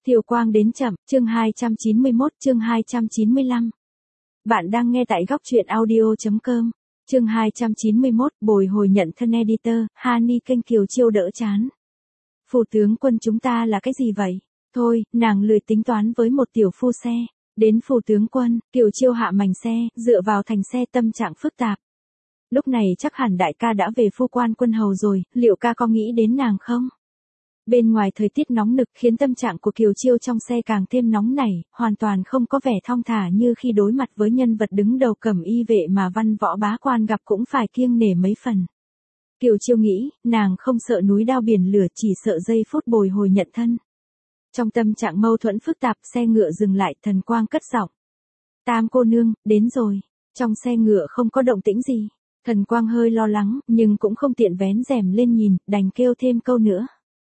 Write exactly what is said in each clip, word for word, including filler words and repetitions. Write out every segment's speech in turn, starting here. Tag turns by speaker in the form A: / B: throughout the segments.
A: Thiều Quang đến chậm, chương hai trăm chín mươi mốt, chương hai trăm chín mươi lăm. Bạn đang nghe tại góc truyện audio.com, chương hai trăm chín mươi mốt, bồi hồi nhận thân editor, Hani kênh Kiều Chiêu đỡ chán. Phủ tướng quân chúng ta là cái gì vậy? Thôi, nàng lười tính toán với một tiểu phu xe. Đến phủ tướng quân, Kiều Chiêu hạ mành xe, dựa vào thành xe tâm trạng phức tạp. Lúc này chắc hẳn đại ca đã về phu quan quân hầu rồi, liệu ca có nghĩ đến nàng không? Bên ngoài thời tiết nóng nực khiến tâm trạng của Kiều Chiêu trong xe càng thêm nóng nảy, hoàn toàn không có vẻ thong thả như khi đối mặt với nhân vật đứng đầu cẩm y vệ mà văn võ bá quan gặp cũng phải kiêng nể mấy phần. Kiều Chiêu nghĩ, nàng không sợ núi đao biển lửa, chỉ sợ giây phút bồi hồi nhận thân. Trong tâm trạng mâu thuẫn phức tạp, xe ngựa dừng lại, Thần Quang cất giọng. Tam cô nương, đến rồi. Trong xe ngựa không có động tĩnh gì. Thần Quang hơi lo lắng, nhưng cũng không tiện vén rèm lên nhìn, đành kêu thêm câu nữa.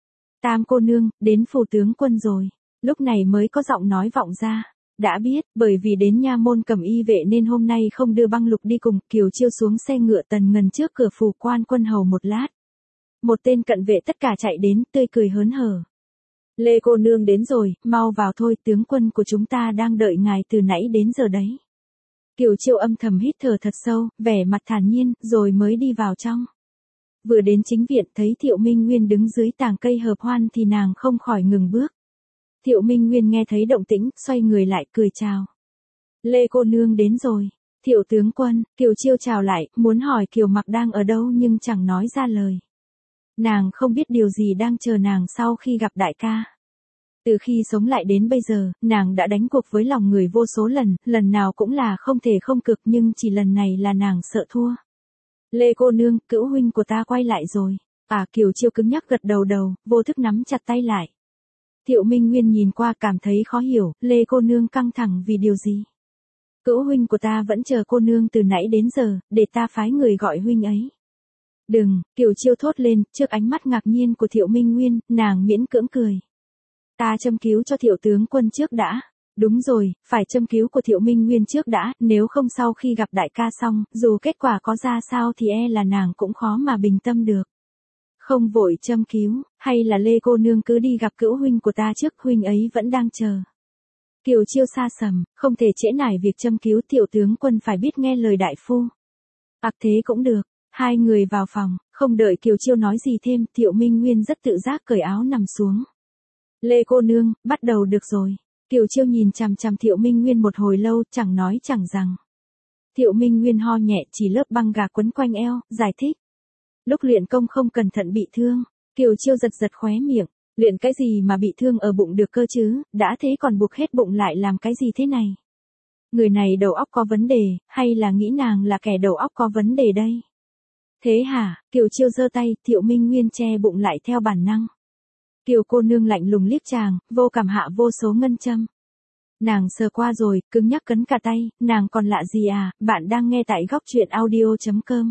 A: Tam cô nương, đến phủ tướng quân rồi. Lúc này mới có giọng nói vọng ra. Đã biết, bởi vì đến nha môn cẩm y vệ nên hôm nay không đưa băng lục đi cùng. Kiều Chiêu xuống xe ngựa Tần Ngần trước cửa phủ quan quân hầu một lát. Một tên cận vệ tất cả chạy đến, tươi cười hớn hở. Lê cô nương đến rồi, mau vào thôi, tướng quân của chúng ta đang đợi ngài từ nãy đến giờ đấy. Kiều Chiêu âm thầm hít thở thật sâu, vẻ mặt thản nhiên, rồi mới đi vào trong. Vừa đến chính viện thấy Thiệu Minh Nguyên đứng dưới tàng cây hợp hoan thì nàng không khỏi ngừng bước. Thiệu Minh Nguyên nghe thấy động tĩnh, xoay người lại cười chào. Lê cô nương đến rồi. Thiệu tướng quân, Kiều Chiêu chào lại, muốn hỏi Kiều Mặc đang ở đâu nhưng chẳng nói ra lời. Nàng không biết điều gì đang chờ nàng sau khi gặp đại ca. Từ khi sống lại đến bây giờ, nàng đã đánh cuộc với lòng người vô số lần, lần nào cũng là không thể không cực nhưng chỉ lần này là nàng sợ thua. Lê cô nương, cữu huynh của ta quay lại rồi. À, Kiều Chiêu cứng nhắc gật đầu đầu, vô thức nắm chặt tay lại. Thiệu Minh Nguyên nhìn qua cảm thấy khó hiểu, Lê cô nương căng thẳng vì điều gì? Cữu huynh của ta vẫn chờ cô nương từ nãy đến giờ, để ta phái người gọi huynh ấy. Đừng, Kiều Chiêu thốt lên, trước ánh mắt ngạc nhiên của Thiệu Minh Nguyên, nàng miễn cưỡng cười. Ta châm cứu cho Thiệu tướng quân trước đã. Đúng rồi, phải châm cứu của Thiệu Minh Nguyên trước đã, nếu không sau khi gặp đại ca xong, dù kết quả có ra sao thì e là nàng cũng khó mà bình tâm được. Không vội châm cứu, hay là Lê cô nương cứ đi gặp cữu huynh của ta trước, huynh ấy vẫn đang chờ. Kiều Chiêu xa sầm, không thể trễ nải việc châm cứu, Thiệu tướng quân phải biết nghe lời đại phu. Ặc thế cũng được. Hai người vào phòng, không đợi Kiều Chiêu nói gì thêm, Thiệu Minh Nguyên rất tự giác cởi áo nằm xuống. Lê cô nương, bắt đầu được rồi. Kiều Chiêu nhìn chằm chằm Thiệu Minh Nguyên một hồi lâu, chẳng nói chẳng rằng. Thiệu Minh Nguyên ho nhẹ, chỉ lớp băng gạc quấn quanh eo, giải thích. Lúc luyện công không cẩn thận bị thương. Kiều Chiêu giật giật khóe miệng. Luyện cái gì mà bị thương ở bụng được cơ chứ, đã thế còn buộc hết bụng lại làm cái gì thế này? Người này đầu óc có vấn đề, hay là nghĩ nàng là kẻ đầu óc có vấn đề đây? Thế hả? Kiều Chiêu giơ tay, Thiệu Minh Nguyên che bụng lại theo bản năng. Kiều cô nương lạnh lùng liếc chàng, vô cảm hạ vô số ngân châm. Nàng sờ qua rồi, cứng nhắc cấn cả tay, nàng còn lạ gì à, bạn đang nghe tại góc truyện audio.com.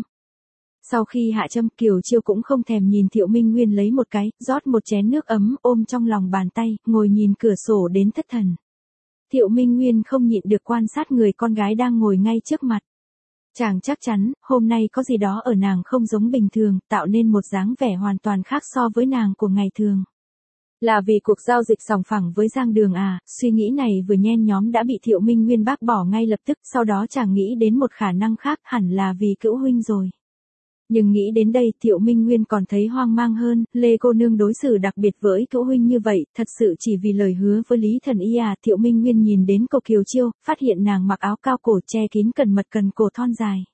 A: Sau khi hạ châm, Kiều Chiêu cũng không thèm nhìn Thiệu Minh Nguyên lấy một cái, rót một chén nước ấm, ôm trong lòng bàn tay, ngồi nhìn cửa sổ đến thất thần. Thiệu Minh Nguyên không nhịn được quan sát người con gái đang ngồi ngay trước mặt. Chàng chắc chắn, hôm nay có gì đó ở nàng không giống bình thường, tạo nên một dáng vẻ hoàn toàn khác so với nàng của ngày thường. Là vì cuộc giao dịch sòng phẳng với Giang Đường à, suy nghĩ này vừa nhen nhóm đã bị Thiệu Minh Nguyên bác bỏ ngay lập tức, sau đó chàng nghĩ đến một khả năng khác, hẳn là vì cữu huynh rồi. Nhưng nghĩ đến đây, Thiệu Minh Nguyên còn thấy hoang mang hơn, Lê cô nương đối xử đặc biệt với cữu huynh như vậy, thật sự chỉ vì lời hứa với Lý Thần Y à? Thiệu Minh Nguyên nhìn đến cô Kiều Chiêu, phát hiện nàng mặc áo cao cổ che kín cẩn mật cần cổ thon dài.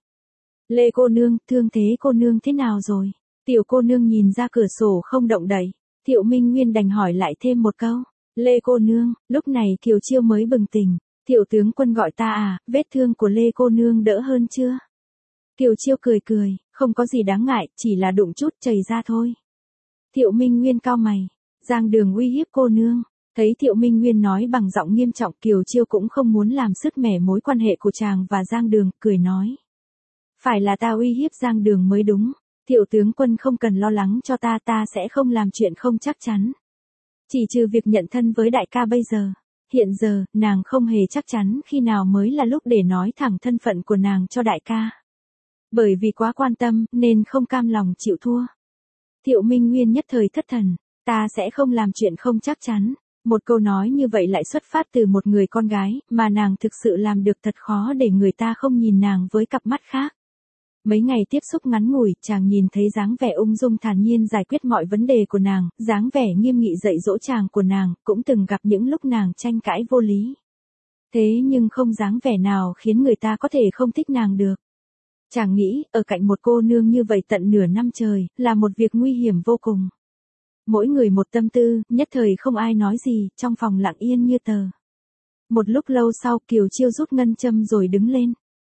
A: Lê cô nương, thương thế cô nương thế nào rồi? Tiểu cô nương nhìn ra cửa sổ không động đậy. Thiệu Minh Nguyên đành hỏi lại thêm một câu. Lê cô nương, lúc này Kiều Chiêu mới bừng tỉnh. Thiệu tướng quân gọi ta à, vết thương của Lê cô nương đỡ hơn chưa? Kiều Chiêu cười cười, không có gì đáng ngại, chỉ là đụng chút chảy ra thôi. Thiệu Minh Nguyên cau mày, Giang Đường uy hiếp cô nương. Thấy Thiệu Minh Nguyên nói bằng giọng nghiêm trọng, Kiều Chiêu cũng không muốn làm sứt mẻ mối quan hệ của chàng và Giang Đường, cười nói. Phải là ta uy hiếp Giang Đường mới đúng. Thiệu tướng quân không cần lo lắng cho ta, ta sẽ không làm chuyện không chắc chắn. Chỉ trừ việc nhận thân với đại ca bây giờ. Hiện giờ, nàng không hề chắc chắn khi nào mới là lúc để nói thẳng thân phận của nàng cho đại ca. Bởi vì quá quan tâm, nên không cam lòng chịu thua. Thiệu Minh Nguyên nhất thời thất thần, ta sẽ không làm chuyện không chắc chắn. Một câu nói như vậy lại xuất phát từ một người con gái, mà nàng thực sự làm được thật khó để người ta không nhìn nàng với cặp mắt khác. Mấy ngày tiếp xúc ngắn ngủi, chàng nhìn thấy dáng vẻ ung dung thản nhiên giải quyết mọi vấn đề của nàng, dáng vẻ nghiêm nghị dạy dỗ chàng của nàng, cũng từng gặp những lúc nàng tranh cãi vô lý. Thế nhưng không dáng vẻ nào khiến người ta có thể không thích nàng được. Chàng nghĩ, ở cạnh một cô nương như vậy tận nửa năm trời, là một việc nguy hiểm vô cùng. Mỗi người một tâm tư, nhất thời không ai nói gì, trong phòng lặng yên như tờ. Một lúc lâu sau Kiều Chiêu rút ngân châm rồi đứng lên.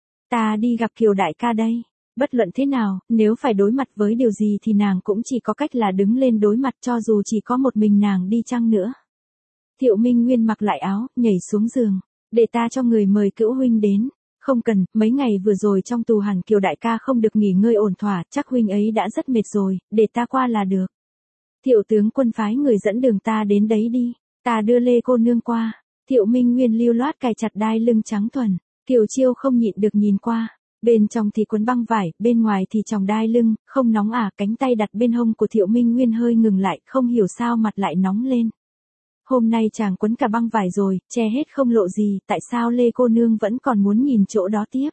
A: Ta đi gặp Kiều đại ca đây. Bất luận thế nào, nếu phải đối mặt với điều gì thì nàng cũng chỉ có cách là đứng lên đối mặt cho dù chỉ có một mình nàng đi chăng nữa. Thiệu Minh Nguyên mặc lại áo, nhảy xuống giường. Để ta cho người mời Cữu huynh đến. Không cần, mấy ngày vừa rồi trong tù hẳn Kiều đại ca không được nghỉ ngơi ổn thỏa, chắc huynh ấy đã rất mệt rồi, để ta qua là được. Thiệu tướng quân phái người dẫn đường ta đến đấy đi, ta đưa Lê cô nương qua. Thiệu Minh Nguyên lưu loát cài chặt đai lưng trắng thuần, Kiều Chiêu không nhịn được nhìn qua. Bên trong thì quấn băng vải, bên ngoài thì tròng đai lưng, không nóng à, cánh tay đặt bên hông của Thiệu Minh Nguyên hơi ngừng lại, không hiểu sao mặt lại nóng lên. Hôm nay chàng quấn cả băng vải rồi, che hết không lộ gì, tại sao Lê cô nương vẫn còn muốn nhìn chỗ đó tiếp?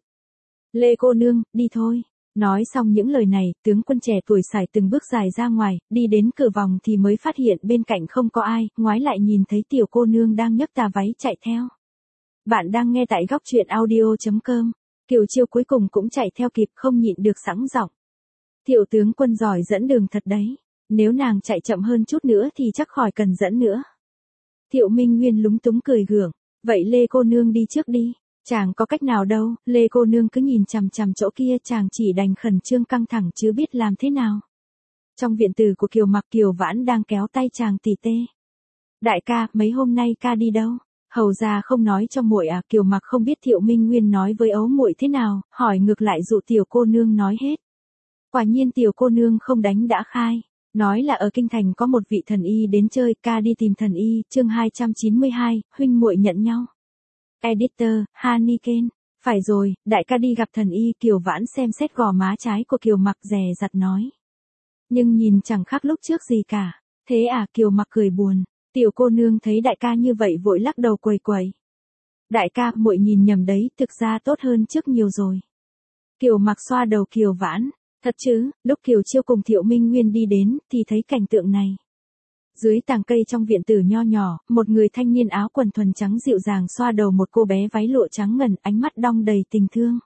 A: Lê cô nương, đi thôi. Nói xong những lời này, tướng quân trẻ tuổi sải từng bước dài ra ngoài, đi đến cửa vòng thì mới phát hiện bên cạnh không có ai, ngoái lại nhìn thấy tiểu cô nương đang nhấc tà váy chạy theo. Bạn đang nghe tại góc truyện audio chấm com. Kiều Chiêu cuối cùng cũng chạy theo kịp, không nhịn được sẵn giọng. Tiểu tướng quân giỏi dẫn đường thật đấy, nếu nàng chạy chậm hơn chút nữa thì chắc khỏi cần dẫn nữa. Thiệu Minh Nguyên lúng túng cười gượng, vậy Lê cô nương đi trước đi. Chàng có cách nào đâu, Lê cô nương cứ nhìn chằm chằm chỗ kia, chàng chỉ đành khẩn trương căng thẳng chứ biết làm thế nào. Trong viện tử của Kiều Mặc, Kiều Vãn đang kéo tay chàng tỉ tê. Đại ca, mấy hôm nay ca đi đâu? Hầu ra không nói cho muội à? Kiều Mặc không biết Thiệu Minh Nguyên nói với ấu muội thế nào, hỏi ngược lại dụ tiểu cô nương nói hết. Quả nhiên tiểu cô nương không đánh đã khai, nói là ở kinh thành có một vị thần y đến chơi, ca đi tìm thần y. Chương hai trăm chín mươi hai, huynh muội nhận nhau. Editor, Haniken. Phải rồi, đại ca đi gặp thần y. Kiều Vãn xem xét gò má trái của Kiều Mặc dè dặt nói. Nhưng nhìn chẳng khác lúc trước gì cả. Thế à? Kiều Mặc cười buồn. Tiểu cô nương thấy đại ca như vậy vội lắc đầu quầy quầy. Đại ca, muội nhìn nhầm đấy, thực ra tốt hơn trước nhiều rồi. Kiều Mặc xoa đầu Kiều Vãn. Thật chứ? Lúc Kiều Chiêu cùng Thiệu Minh Nguyên đi đến, thì thấy cảnh tượng này. Dưới tàng cây trong viện tử nho nhỏ, một người thanh niên áo quần thuần trắng dịu dàng xoa đầu một cô bé váy lụa trắng ngần, ánh mắt đong đầy tình thương.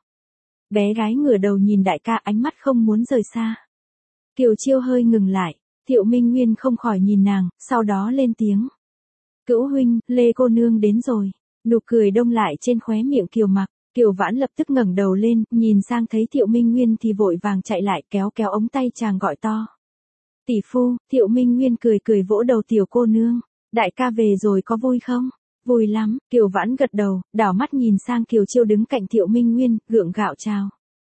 A: Bé gái ngửa đầu nhìn đại ca, ánh mắt không muốn rời xa. Kiều Chiêu hơi ngừng lại, Thiệu Minh Nguyên không khỏi nhìn nàng, sau đó lên tiếng. Cữu huynh, Lê cô nương đến rồi. Nụ cười đông lại trên khóe miệng Kiều Mặc. Kiều Vãn lập tức ngẩng đầu lên, nhìn sang thấy Thiệu Minh Nguyên thì vội vàng chạy lại, kéo kéo ống tay chàng gọi to. Tỷ phu. Thiệu Minh Nguyên cười cười vỗ đầu tiểu cô nương. Đại ca về rồi có vui không? Vui lắm. Kiều Vãn gật đầu, đảo mắt nhìn sang Kiều Chiêu đứng cạnh Thiệu Minh Nguyên, gượng gạo chào.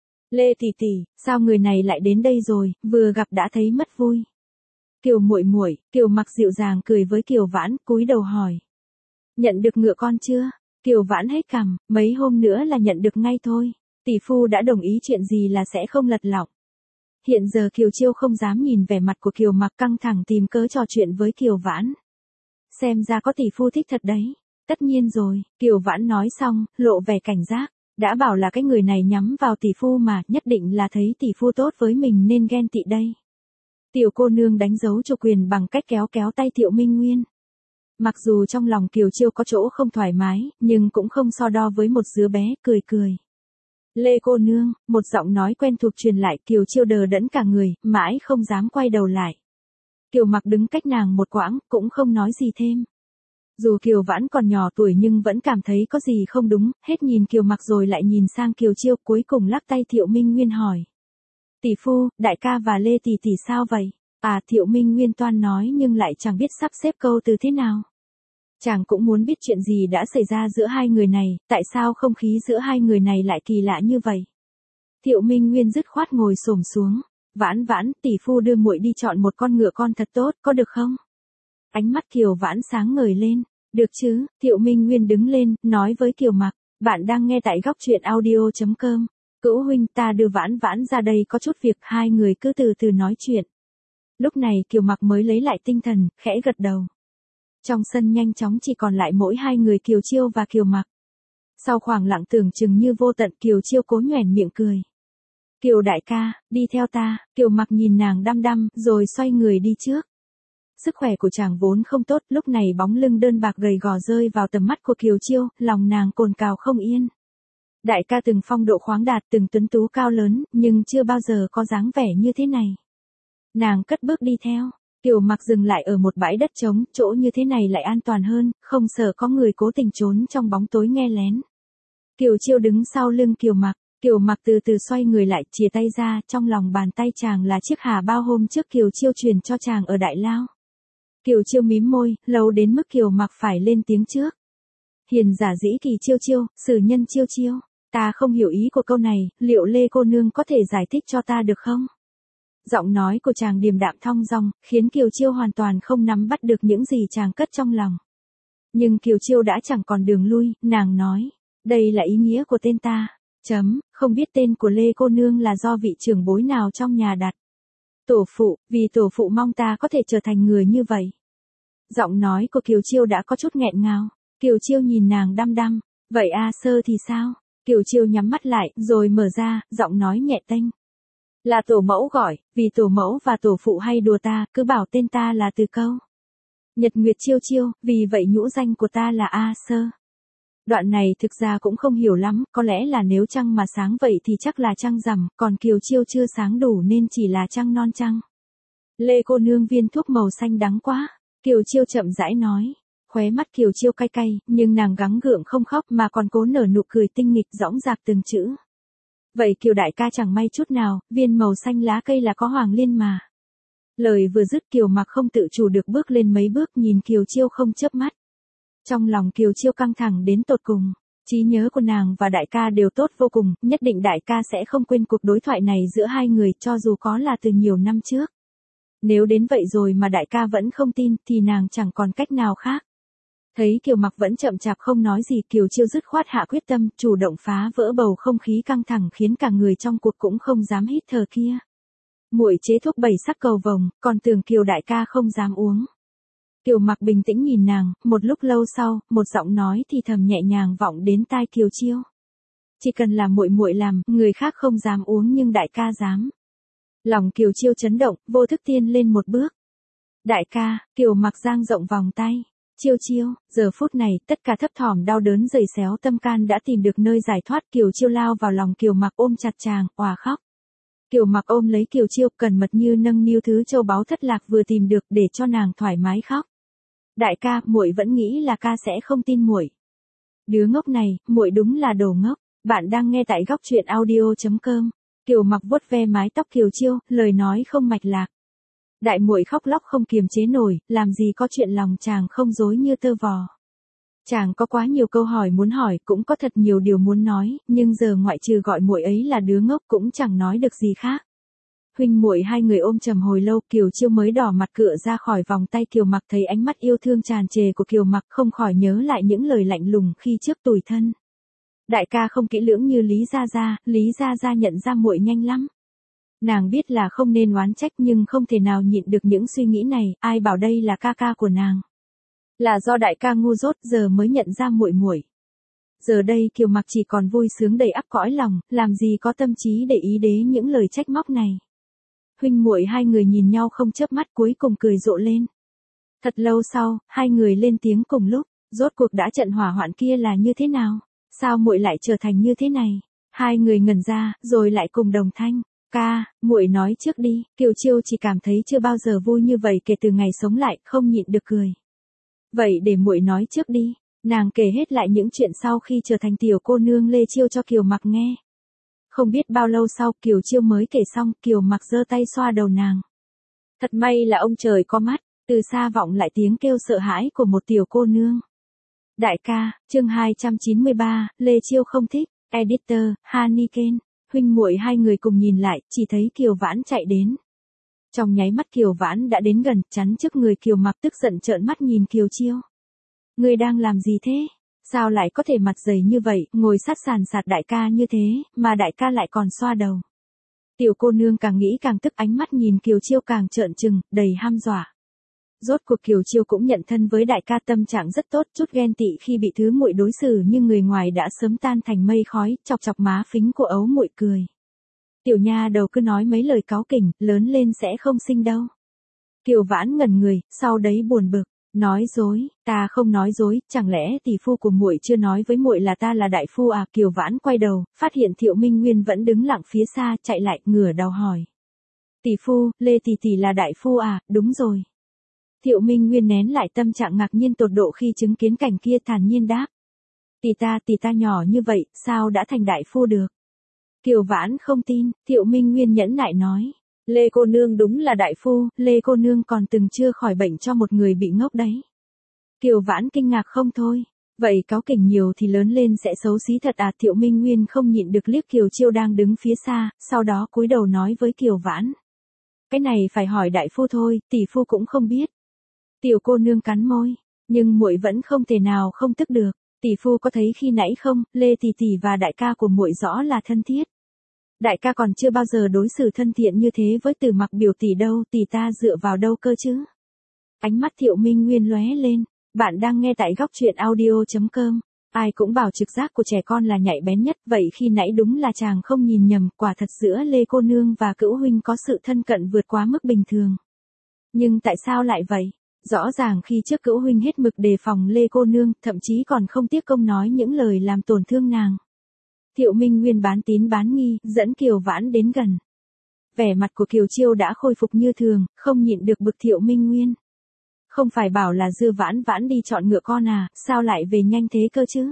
A: Lê tỷ tỷ, sao người này lại đến đây rồi, vừa gặp đã thấy mất vui. Kiều muội muội. Kiều Mặc dịu dàng cười với Kiều Vãn, cúi đầu hỏi. Nhận được ngựa con chưa? Kiều Vãn hết cằm, mấy hôm nữa là nhận được ngay thôi. Tỷ phu đã đồng ý chuyện gì là sẽ không lật lọng. Hiện giờ Kiều Chiêu không dám nhìn vẻ mặt của Kiều Mặc căng thẳng tìm cớ trò chuyện với Kiều Vãn. Xem ra có tỷ phu thích thật đấy. Tất nhiên rồi, Kiều Vãn nói xong, lộ vẻ cảnh giác. Đã bảo là cái người này nhắm vào tỷ phu mà, nhất định là thấy tỷ phu tốt với mình nên ghen tị đây. Tiểu cô nương đánh dấu cho quyền bằng cách kéo kéo tay Thiệu Minh Nguyên. Mặc dù trong lòng Kiều Chiêu có chỗ không thoải mái, nhưng cũng không so đo với một đứa bé, cười cười. Lê cô nương, một giọng nói quen thuộc truyền lại. Kiều Chiêu đờ đẫn cả người, mãi không dám quay đầu lại. Kiều Mặc đứng cách nàng một quãng, cũng không nói gì thêm. Dù Kiều Vãn còn nhỏ tuổi nhưng vẫn cảm thấy có gì không đúng, hết nhìn Kiều Mặc rồi lại nhìn sang Kiều Chiêu, cuối cùng lắc tay Thiệu Minh Nguyên hỏi. Tỷ phu, đại ca và Lê tỷ tỷ sao vậy? À, Thiệu Minh Nguyên toan nói nhưng lại chẳng biết sắp xếp câu từ thế nào. Chàng cũng muốn biết chuyện gì đã xảy ra giữa hai người này, tại sao không khí giữa hai người này lại kỳ lạ như vậy. Thiệu Minh Nguyên dứt khoát ngồi xổm xuống. Vãn Vãn, tỷ phu đưa muội đi chọn một con ngựa con thật tốt, có được không? Ánh mắt Kiều Vãn sáng ngời lên. Được chứ? Thiệu Minh Nguyên đứng lên, nói với Kiều Mặc. Bạn đang nghe tại góc truyện audio chấm com. Cữu huynh, ta đưa Vãn Vãn ra đây có chút việc, hai người cứ từ từ nói chuyện. Lúc này Kiều Mặc mới lấy lại tinh thần, khẽ gật đầu. Trong sân nhanh chóng chỉ còn lại mỗi hai người Kiều Chiêu và Kiều Mặc. Sau khoảng lặng tưởng chừng như vô tận, Kiều Chiêu cố nhoẻn miệng cười. Kiều đại ca, đi theo ta. Kiều Mặc nhìn nàng đăm đăm, rồi xoay người đi trước. Sức khỏe của chàng vốn không tốt, lúc này bóng lưng đơn bạc gầy gò rơi vào tầm mắt của Kiều Chiêu, lòng nàng cồn cào không yên. Đại ca từng phong độ khoáng đạt, từng tuấn tú cao lớn, nhưng chưa bao giờ có dáng vẻ như thế này. Nàng cất bước đi theo. Kiều Mặc dừng lại ở một bãi đất trống, chỗ như thế này lại an toàn hơn, không sợ có người cố tình trốn trong bóng tối nghe lén. Kiều Chiêu đứng sau lưng Kiều Mặc. Kiều Mặc từ từ xoay người lại, chìa tay ra, trong lòng bàn tay chàng là chiếc hà bao hôm trước Kiều Chiêu truyền cho chàng ở Đại Lao. Kiều Chiêu mím môi, lâu đến mức Kiều Mặc phải lên tiếng trước. Hiền giả dĩ kỳ chiêu chiêu, sử nhân chiêu chiêu. Ta không hiểu ý của câu này, liệu Lê cô nương có thể giải thích cho ta được không? Giọng nói của chàng điềm đạm thong dong, khiến Kiều Chiêu hoàn toàn không nắm bắt được những gì chàng cất trong lòng. Nhưng Kiều Chiêu đã chẳng còn đường lui, nàng nói, đây là ý nghĩa của tên ta. Chấm, không biết tên của Lê cô nương là do vị trưởng bối nào trong nhà đặt. Tổ phụ, vì tổ phụ mong ta có thể trở thành người như vậy. Giọng nói của Kiều Chiêu đã có chút nghẹn ngào. Kiều Chiêu nhìn nàng đăm đăm, vậy A Sơ thì sao? Kiều Chiêu nhắm mắt lại, rồi mở ra, giọng nói nhẹ tênh. Là tổ mẫu gọi, vì tổ mẫu và tổ phụ hay đùa ta, cứ bảo tên ta là Từ Câu. Nhật Nguyệt Chiêu Chiêu, vì vậy nhũ danh của ta là A Sơ. Đoạn này thực ra cũng không hiểu lắm, có lẽ là nếu trăng mà sáng vậy thì chắc là trăng rằm, còn Kiều Chiêu chưa sáng đủ nên chỉ là trăng non trăng. Lê cô nương viên thuốc màu xanh đắng quá, Kiều Chiêu chậm rãi nói. Khóe mắt Kiều Chiêu cay cay, nhưng nàng gắng gượng không khóc mà còn cố nở nụ cười tinh nghịch dõng dạc từng chữ. Vậy Kiều đại ca chẳng may chút nào, viên màu xanh lá cây là có hoàng liên mà. Lời vừa dứt Kiều Mặc không tự chủ được bước lên mấy bước nhìn Kiều Chiêu không chớp mắt. Trong lòng Kiều Chiêu căng thẳng đến tột cùng, trí nhớ của nàng và đại ca đều tốt vô cùng, nhất định đại ca sẽ không quên cuộc đối thoại này giữa hai người cho dù có là từ nhiều năm trước. Nếu đến vậy rồi mà đại ca vẫn không tin thì nàng chẳng còn cách nào khác. Thấy Kiều Mặc vẫn chậm chạp không nói gì, Kiều Chiêu dứt khoát hạ quyết tâm, chủ động phá vỡ bầu không khí căng thẳng khiến cả người trong cuộc cũng không dám hít thở kia. Muội chế thuốc bảy sắc cầu vồng, còn tưởng Kiều đại ca không dám uống. Kiều Mặc bình tĩnh nhìn nàng, một lúc lâu sau, một giọng nói thì thầm nhẹ nhàng vọng đến tai Kiều Chiêu. Chỉ cần là muội muội làm, người khác không dám uống nhưng đại ca dám. Lòng Kiều Chiêu chấn động, vô thức tiên lên một bước. Đại ca, Kiều Mặc giang rộng vòng tay. Chiêu Chiêu, giờ phút này, tất cả thấp thỏm đau đớn dày xéo tâm can đã tìm được nơi giải thoát. Kiều Chiêu lao vào lòng Kiều Mặc ôm chặt chàng, òa khóc. Kiều Mặc ôm lấy Kiều Chiêu, cẩn mật như nâng niu thứ châu báu thất lạc vừa tìm được để cho nàng thoải mái khóc. Đại ca, muội vẫn nghĩ là ca sẽ không tin muội. Đứa ngốc này, muội đúng là đồ ngốc. Bạn đang nghe tại góc truyện audio chấm com. Kiều Mặc vuốt ve mái tóc Kiều Chiêu, lời nói không mạch lạc. Đại muội khóc lóc không kiềm chế nổi, làm gì có chuyện lòng chàng không dối như tơ vò. Chàng có quá nhiều câu hỏi muốn hỏi, cũng có thật nhiều điều muốn nói, nhưng giờ ngoại trừ gọi muội ấy là đứa ngốc cũng chẳng nói được gì khác. Huynh muội hai người ôm chầm hồi lâu, Kiều Chiêu mới đỏ mặt cựa ra khỏi vòng tay Kiều Mặc, thấy ánh mắt yêu thương tràn trề của Kiều Mặc không khỏi nhớ lại những lời lạnh lùng khi trước tủi thân. Đại ca không kỹ lưỡng như Lý Gia Gia, Lý Gia Gia nhận ra muội nhanh lắm. Nàng biết là không nên oán trách nhưng không thể nào nhịn được những suy nghĩ này, ai bảo đây là ca ca của nàng. Là do đại ca ngu dốt giờ mới nhận ra muội muội. Giờ đây Kiều Mặc chỉ còn vui sướng đầy ắp cõi lòng, làm gì có tâm trí để ý đến những lời trách móc này. Huynh muội hai người nhìn nhau không chớp mắt cuối cùng cười rộ lên. Thật lâu sau, hai người lên tiếng cùng lúc, rốt cuộc đã trận hỏa hoạn kia là như thế nào? Sao muội lại trở thành như thế này? Hai người ngẩn ra, rồi lại cùng đồng thanh. Ca, muội nói trước đi. Kiều Chiêu chỉ cảm thấy chưa bao giờ vui như vậy kể từ ngày sống lại, không nhịn được cười. Vậy để muội nói trước đi. Nàng kể hết lại những chuyện sau khi trở thành tiểu cô nương Lê Chiêu cho Kiều Mặc nghe. Không biết bao lâu sau, Kiều Chiêu mới kể xong, Kiều Mặc giơ tay xoa đầu nàng. Thật may là ông trời có mắt, từ xa vọng lại tiếng kêu sợ hãi của một tiểu cô nương. Đại ca, chương hai trăm chín mươi ba, Lê Chiêu không thích, editor, Haniken. Huynh muội hai người cùng nhìn lại, chỉ thấy Kiều Vãn chạy đến. Trong nháy mắt Kiều Vãn đã đến gần, chắn trước người Kiều Mặc, tức giận trợn mắt nhìn Kiều Chiêu. Ngươi đang làm gì thế? Sao lại có thể mặt dày như vậy, ngồi sát sàn sạt đại ca như thế, mà đại ca lại còn xoa đầu. Tiểu cô nương càng nghĩ càng tức, ánh mắt nhìn Kiều Chiêu càng trợn trừng, đầy ham dọa. Rốt cuộc Kiều Chiêu cũng nhận thân với đại ca, tâm trạng rất tốt, chút ghen tị khi bị thứ muội đối xử như người ngoài đã sớm tan thành mây khói, chọc chọc má phính của ấu muội cười. Tiểu nha đầu cứ nói mấy lời cáu kỉnh, lớn lên sẽ không sinh đâu. Kiều Vãn ngẩn người, sau đấy buồn bực, nói dối, ta không nói dối, chẳng lẽ tỷ phu của muội chưa nói với muội là ta là đại phu à? Kiều Vãn quay đầu, phát hiện Thiệu Minh Nguyên vẫn đứng lặng phía xa, chạy lại, ngửa đầu hỏi. Tỷ phu, Lê tỷ tỷ là đại phu à? Đúng rồi. Thiệu Minh Nguyên nén lại tâm trạng ngạc nhiên tột độ khi chứng kiến cảnh kia, thản nhiên đáp. Tỷ ta, tỷ ta nhỏ như vậy, sao đã thành đại phu được? Kiều Vãn không tin, Thiệu Minh Nguyên nhẫn nại nói. Lê cô nương đúng là đại phu, Lê cô nương còn từng chưa khỏi bệnh cho một người bị ngốc đấy. Kiều Vãn kinh ngạc không thôi. Vậy cáu kỉnh nhiều thì lớn lên sẽ xấu xí thật à? Thiệu Minh Nguyên không nhịn được liếc Kiều Chiêu đang đứng phía xa, sau đó cúi đầu nói với Kiều Vãn. Cái này phải hỏi đại phu thôi, tỷ phu cũng không biết. Tiểu cô nương cắn môi, nhưng muội vẫn không thể nào không tức được. Tỷ phu có thấy khi nãy không, Lê tỷ tỷ và đại ca của muội rõ là thân thiết. Đại ca còn chưa bao giờ đối xử thân thiện như thế với Từ Mặc biểu tỷ đâu, tỷ ta dựa vào đâu cơ chứ? Ánh mắt Thiệu Minh Nguyên lóe lên, bạn đang nghe tại góc truyện audio chấm com. Ai cũng bảo trực giác của trẻ con là nhạy bén nhất, vậy khi nãy đúng là chàng không nhìn nhầm, quả thật giữa Lê cô nương và Cữu huynh có sự thân cận vượt quá mức bình thường. Nhưng tại sao lại vậy? Rõ ràng khi trước Cữu huynh hết mực đề phòng Lê cô nương, thậm chí còn không tiếc công nói những lời làm tổn thương nàng. Thiệu Minh Nguyên bán tín bán nghi, dẫn Kiều Vãn đến gần. Vẻ mặt của Kiều Chiêu đã khôi phục như thường, không nhịn được bực Thiệu Minh Nguyên. Không phải bảo là Dư Vãn Vãn đi chọn ngựa con à, sao lại về nhanh thế cơ chứ?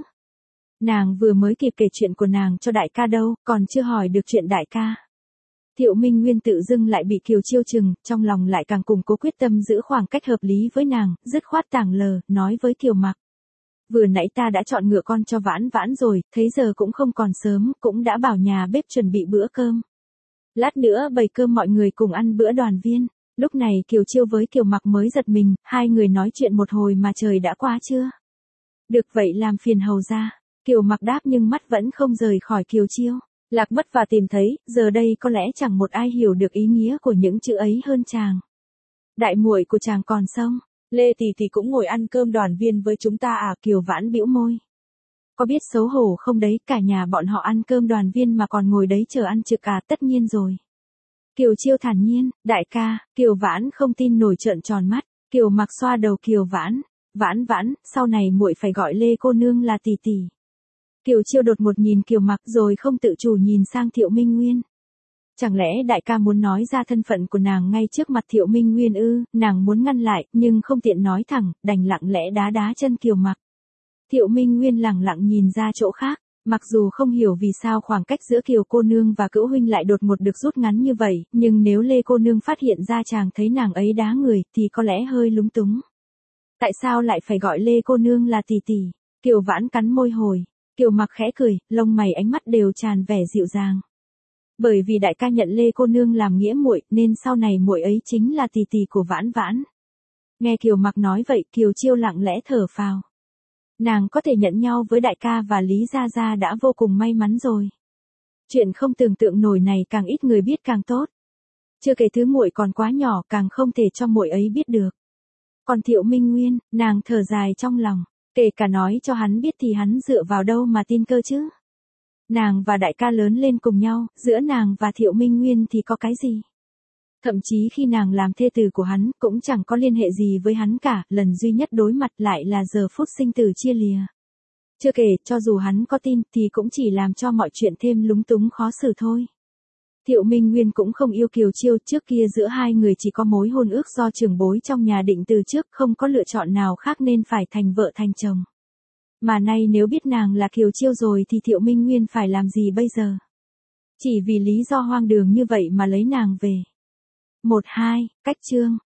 A: Nàng vừa mới kịp kể chuyện của nàng cho đại ca đâu, còn chưa hỏi được chuyện đại ca. Thiệu Minh Nguyên tự dưng lại bị Kiều Chiêu chừng, trong lòng lại càng củng cố quyết tâm giữ khoảng cách hợp lý với nàng, dứt khoát tàng lờ, nói với Kiều Mặc. Vừa nãy ta đã chọn ngựa con cho Vãn Vãn rồi, thấy giờ cũng không còn sớm, cũng đã bảo nhà bếp chuẩn bị bữa cơm. Lát nữa bày cơm mọi người cùng ăn bữa đoàn viên. Lúc này Kiều Chiêu với Kiều Mặc mới giật mình, hai người nói chuyện một hồi mà trời đã qua chưa? Được vậy làm phiền hầu ra. Kiều Mặc đáp nhưng mắt vẫn không rời khỏi Kiều Chiêu. Lạc mất và tìm thấy, giờ đây có lẽ chẳng một ai hiểu được ý nghĩa của những chữ ấy hơn chàng. Đại muội của chàng còn sống. Lê tỷ tỷ cũng ngồi ăn cơm đoàn viên với chúng ta à? Kiều Vãn bĩu môi. Có biết xấu hổ không đấy, cả nhà bọn họ ăn cơm đoàn viên mà còn ngồi đấy chờ ăn trực à? Tất nhiên rồi. Kiều Chiêu thản nhiên, đại ca. Kiều Vãn không tin nổi trợn tròn mắt. Kiều Mặc xoa đầu Kiều Vãn. Vãn Vãn, sau này muội phải gọi Lê cô nương là tỷ tỷ. Kiều Chiêu đột một nhìn Kiều Mặc rồi không tự chủ nhìn sang Thiệu Minh Nguyên. Chẳng lẽ đại ca muốn nói ra thân phận của nàng ngay trước mặt Thiệu Minh Nguyên ư? Nàng muốn ngăn lại, nhưng không tiện nói thẳng, đành lặng lẽ đá đá chân Kiều Mặc. Thiệu Minh Nguyên lẳng lặng nhìn ra chỗ khác, mặc dù không hiểu vì sao khoảng cách giữa Kiều cô nương và Cữu huynh lại đột ngột được rút ngắn như vậy, nhưng nếu Lê cô nương phát hiện ra chàng thấy nàng ấy đá người, thì có lẽ hơi lúng túng. Tại sao lại phải gọi Lê cô nương là tỷ tỷ? Kiều Vãn cắn môi hồi. Kiều Mặc khẽ cười, lông mày ánh mắt đều tràn vẻ dịu dàng. Bởi vì đại ca nhận Lê cô nương làm nghĩa muội, nên sau này muội ấy chính là tỷ tỷ của Vãn Vãn. Nghe Kiều Mặc nói vậy, Kiều Chiêu lặng lẽ thở phào. Nàng có thể nhận nhau với đại ca và Lý Gia Gia đã vô cùng may mắn rồi. Chuyện không tưởng tượng nổi này càng ít người biết càng tốt. Chưa kể thứ muội còn quá nhỏ, càng không thể cho muội ấy biết được. Còn Thiệu Minh Nguyên, nàng thở dài trong lòng. Kể cả nói cho hắn biết thì hắn dựa vào đâu mà tin cơ chứ? Nàng và đại ca lớn lên cùng nhau, giữa nàng và Thiệu Minh Nguyên thì có cái gì? Thậm chí khi nàng làm thê tử của hắn, cũng chẳng có liên hệ gì với hắn cả, lần duy nhất đối mặt lại là giờ phút sinh tử chia lìa. Chưa kể, cho dù hắn có tin, thì cũng chỉ làm cho mọi chuyện thêm lúng túng khó xử thôi. Thiệu Minh Nguyên cũng không yêu Kiều Chiêu, trước kia giữa hai người chỉ có mối hôn ước do trưởng bối trong nhà định từ trước, không có lựa chọn nào khác nên phải thành vợ thành chồng. Mà nay nếu biết nàng là Kiều Chiêu rồi thì Thiệu Minh Nguyên phải làm gì bây giờ? Chỉ vì lý do hoang đường như vậy mà lấy nàng về. một hai, cách chương.